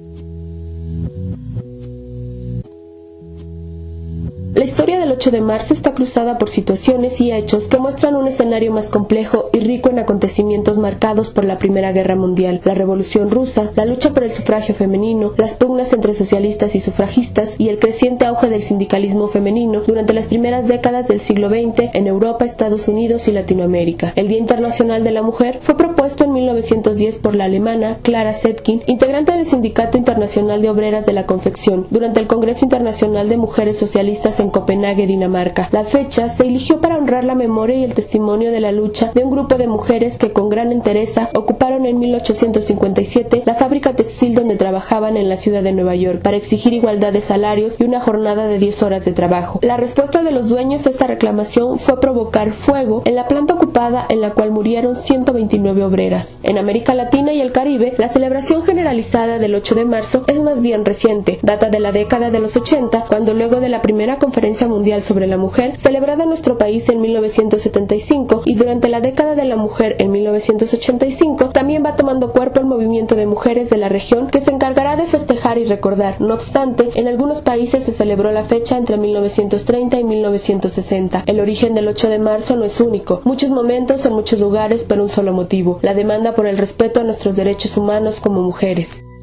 La historia del 8 de marzo está cruzada por situaciones y hechos que muestran un escenario más complejo y rico en acontecimientos marcados por la Primera Guerra Mundial, la Revolución Rusa, la lucha por el sufragio femenino, las pugnas entre socialistas y sufragistas y el creciente auge del sindicalismo femenino durante las primeras décadas del siglo XX en Europa, Estados Unidos y Latinoamérica. El Día Internacional de la Mujer fue propuesto en 1910 por la alemana Clara Zetkin, integrante del Sindicato Internacional de Obreras de la Confección, durante el Congreso Internacional de Mujeres Socialistas en Copenhague, Dinamarca. La fecha se eligió para honrar la memoria y el testimonio de la lucha de un grupo de mujeres que con gran entereza ocuparon en 1857 la fábrica textil donde trabajaban en la ciudad de Nueva York para exigir igualdad de salarios y una jornada de 10 horas de trabajo. La respuesta de los dueños a esta reclamación fue provocar fuego en la planta ocupada, en la cual murieron 129 obreras. En América Latina y el Caribe, la celebración generalizada del 8 de marzo es más bien reciente, data de la década de los 80, cuando luego de la primera Conferencia Mundial sobre la Mujer, celebrada en nuestro país en 1975, y durante la década de la mujer en 1985, también va tomando cuerpo el movimiento de mujeres de la región que se encargará de festejar y recordar. No obstante, en algunos países se celebró la fecha entre 1930 y 1960. El origen del 8 de marzo no es único. Muchos momentos en muchos lugares, pero un solo motivo: la demanda por el respeto a nuestros derechos humanos como mujeres.